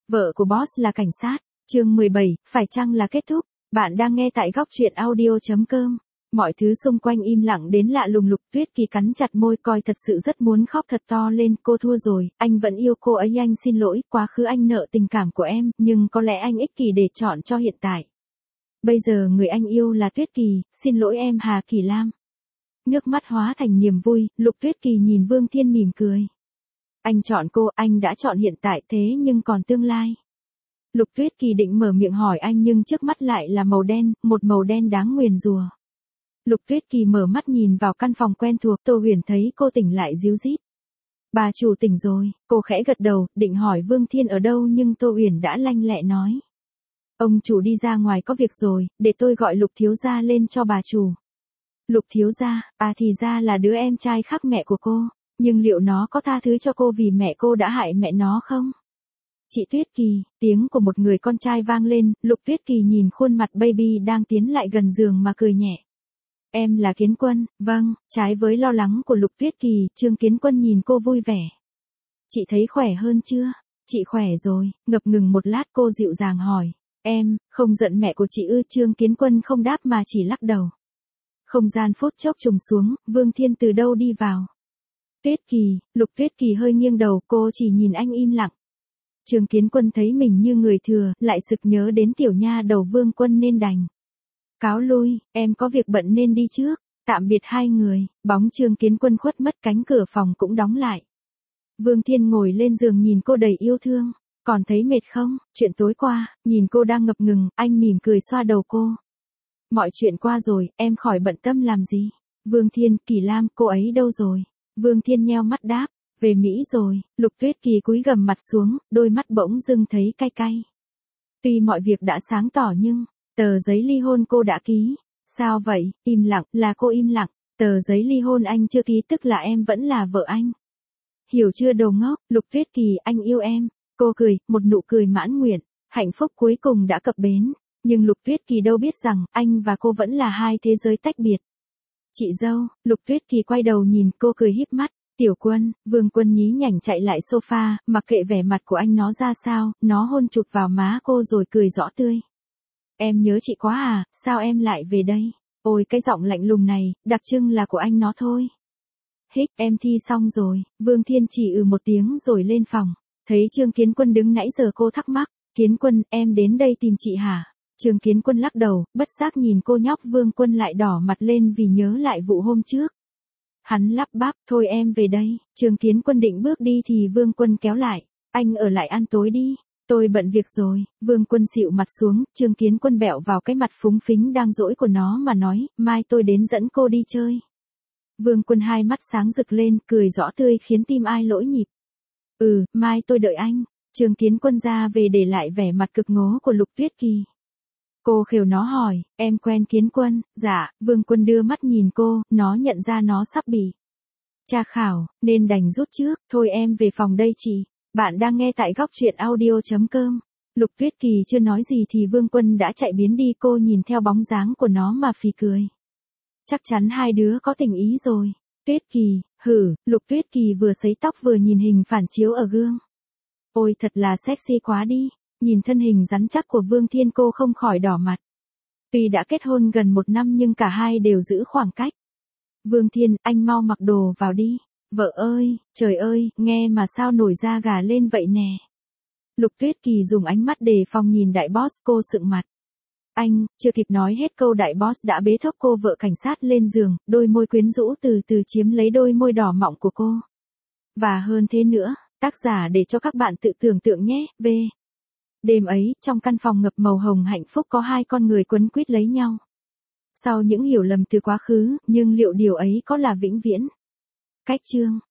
Vợ của boss là cảnh sát. Chương 17, phải chăng là kết thúc? Bạn đang nghe tại góc truyện audio.com. Mọi thứ xung quanh im lặng đến lạ lùng. Lục Tuyết Kỳ cắn chặt môi, coi thật sự rất muốn khóc thật to lên. Cô thua rồi, anh vẫn yêu cô ấy, anh xin lỗi, quá khứ anh nợ tình cảm của em, nhưng có lẽ anh ích kỷ để chọn cho hiện tại. Bây giờ người anh yêu là Tuyết Kỳ, xin lỗi em Hà Kỳ Lam. Nước mắt hóa thành niềm vui, Lục Tuyết Kỳ nhìn Vương Thiên mỉm cười. Anh chọn cô, anh đã chọn hiện tại, thế nhưng còn tương lai. Lục Tuyết Kỳ định mở miệng hỏi anh nhưng trước mắt lại là màu đen, một màu đen đáng nguyền rủa. Lục Tuyết Kỳ mở mắt nhìn vào căn phòng quen thuộc, Tô Huyền thấy cô tỉnh lại ríu rít. Bà chủ tỉnh rồi, cô khẽ gật đầu, định hỏi Vương Thiên ở đâu nhưng Tô Huyền đã lanh lẹ nói. Ông chủ đi ra ngoài có việc rồi, để tôi gọi Lục thiếu gia lên cho bà chủ. Lục thiếu gia, thì ra là đứa em trai khác mẹ của cô, nhưng liệu nó có tha thứ cho cô vì mẹ cô đã hại mẹ nó không? Chị Tuyết Kỳ, tiếng của một người con trai vang lên, Lục Tuyết Kỳ nhìn khuôn mặt baby đang tiến lại gần giường mà cười nhẹ. Em là Kiến Quân, vâng, trái với lo lắng của Lục Tuyết Kỳ, Trương Kiến Quân nhìn cô vui vẻ. Chị thấy khỏe hơn chưa? Chị khỏe rồi, ngập ngừng một lát cô dịu dàng hỏi. Em, không giận mẹ của chị ư? Trương Kiến Quân không đáp mà chỉ lắc đầu. Không gian phút chốc trùng xuống, Vương Thiên từ đâu đi vào. Tuyết Kỳ, Lục Tuyết Kỳ hơi nghiêng đầu, cô chỉ nhìn anh im lặng. Trương Kiến Quân thấy mình như người thừa, lại sực nhớ đến tiểu nha đầu Vương Quân nên đành cáo lui, em có việc bận nên đi trước. Tạm biệt hai người, bóng Trương Kiến Quân khuất mất, cánh cửa phòng cũng đóng lại. Vương Thiên ngồi lên giường nhìn cô đầy yêu thương. Còn thấy mệt không? Chuyện tối qua, nhìn cô đang ngập ngừng, anh mỉm cười xoa đầu cô. Mọi chuyện qua rồi, em khỏi bận tâm làm gì. Vương Thiên, Kỳ Lam, cô ấy đâu rồi? Vương Thiên nheo mắt đáp, về Mỹ rồi. Lục Tuyết Kỳ cúi gằm mặt xuống, đôi mắt bỗng dưng thấy cay cay. Tuy mọi việc đã sáng tỏ nhưng, tờ giấy ly hôn cô đã ký. Sao vậy? Im lặng, là cô im lặng. Tờ giấy ly hôn anh chưa ký tức là em vẫn là vợ anh. Hiểu chưa đồ ngốc? Lục Tuyết Kỳ, anh yêu em. Cô cười, một nụ cười mãn nguyện, hạnh phúc cuối cùng đã cập bến. Nhưng Lục Tuyết Kỳ đâu biết rằng, anh và cô vẫn là hai thế giới tách biệt. Chị dâu, Lục Tuyết Kỳ quay đầu nhìn cô cười híp mắt. Tiểu Quân, Vương Quân nhí nhảnh chạy lại sofa, mặc kệ vẻ mặt của anh nó ra sao, nó hôn chụp vào má cô rồi cười rõ tươi. Em nhớ chị quá à, sao em lại về đây? Ôi cái giọng lạnh lùng này, đặc trưng là của anh nó thôi. Hích, em thi xong rồi. Vương Thiên chỉ một tiếng rồi lên phòng. Thấy Trương Kiến Quân đứng nãy giờ cô thắc mắc. Kiến Quân, em đến đây tìm chị hả? Trương Kiến Quân lắc đầu, bất giác nhìn cô nhóc. Vương Quân lại đỏ mặt lên vì nhớ lại vụ hôm trước. Hắn lắp bắp, thôi em về đây. Trương Kiến Quân định bước đi thì Vương Quân kéo lại. Anh ở lại ăn tối đi. Tôi bận việc rồi. Vương Quân xịu mặt xuống, Trương Kiến Quân bẹo vào cái mặt phúng phính đang dỗi của nó mà nói, mai tôi đến dẫn cô đi chơi. Vương Quân hai mắt sáng rực lên, cười rõ tươi khiến tim ai lỗi nhịp. Mai tôi đợi anh. Trương Kiến Quân ra về để lại vẻ mặt cực ngố của Lục Tuyết Kỳ. Cô khều nó hỏi, em quen Kiến Quân? Dạ. Vương Quân đưa mắt nhìn cô, nó nhận ra nó sắp bị tra khảo, nên đành rút trước. Thôi em về phòng đây chị. Bạn đang nghe tại góc truyện audio.com. Lục Tuyết Kỳ chưa nói gì thì Vương Quân đã chạy biến đi. Cô nhìn theo bóng dáng của nó mà phì cười. Chắc chắn hai đứa có tình ý rồi. Tuyết Kỳ, Lục Tuyết Kỳ vừa sấy tóc vừa nhìn hình phản chiếu ở gương. Ôi thật là sexy quá đi. Nhìn thân hình rắn chắc của Vương Thiên cô không khỏi đỏ mặt. Tuy đã kết hôn gần 1 năm nhưng cả hai đều giữ khoảng cách. Vương Thiên, anh mau mặc đồ vào đi. Vợ ơi, trời ơi, nghe mà sao nổi da gà lên vậy nè. Lục Tuyết Kỳ dùng ánh mắt đề phòng nhìn đại boss, cô sượng mặt. Anh, chưa kịp nói hết câu đại boss đã bế thốc cô vợ cảnh sát lên giường, đôi môi quyến rũ từ từ chiếm lấy đôi môi đỏ mọng của cô. Và hơn thế nữa, tác giả để cho các bạn tự tưởng tượng nhé, V. Đêm ấy, trong căn phòng ngập màu hồng hạnh phúc có hai con người quấn quýt lấy nhau. Sau những hiểu lầm từ quá khứ, nhưng liệu điều ấy có là vĩnh viễn? Cách chương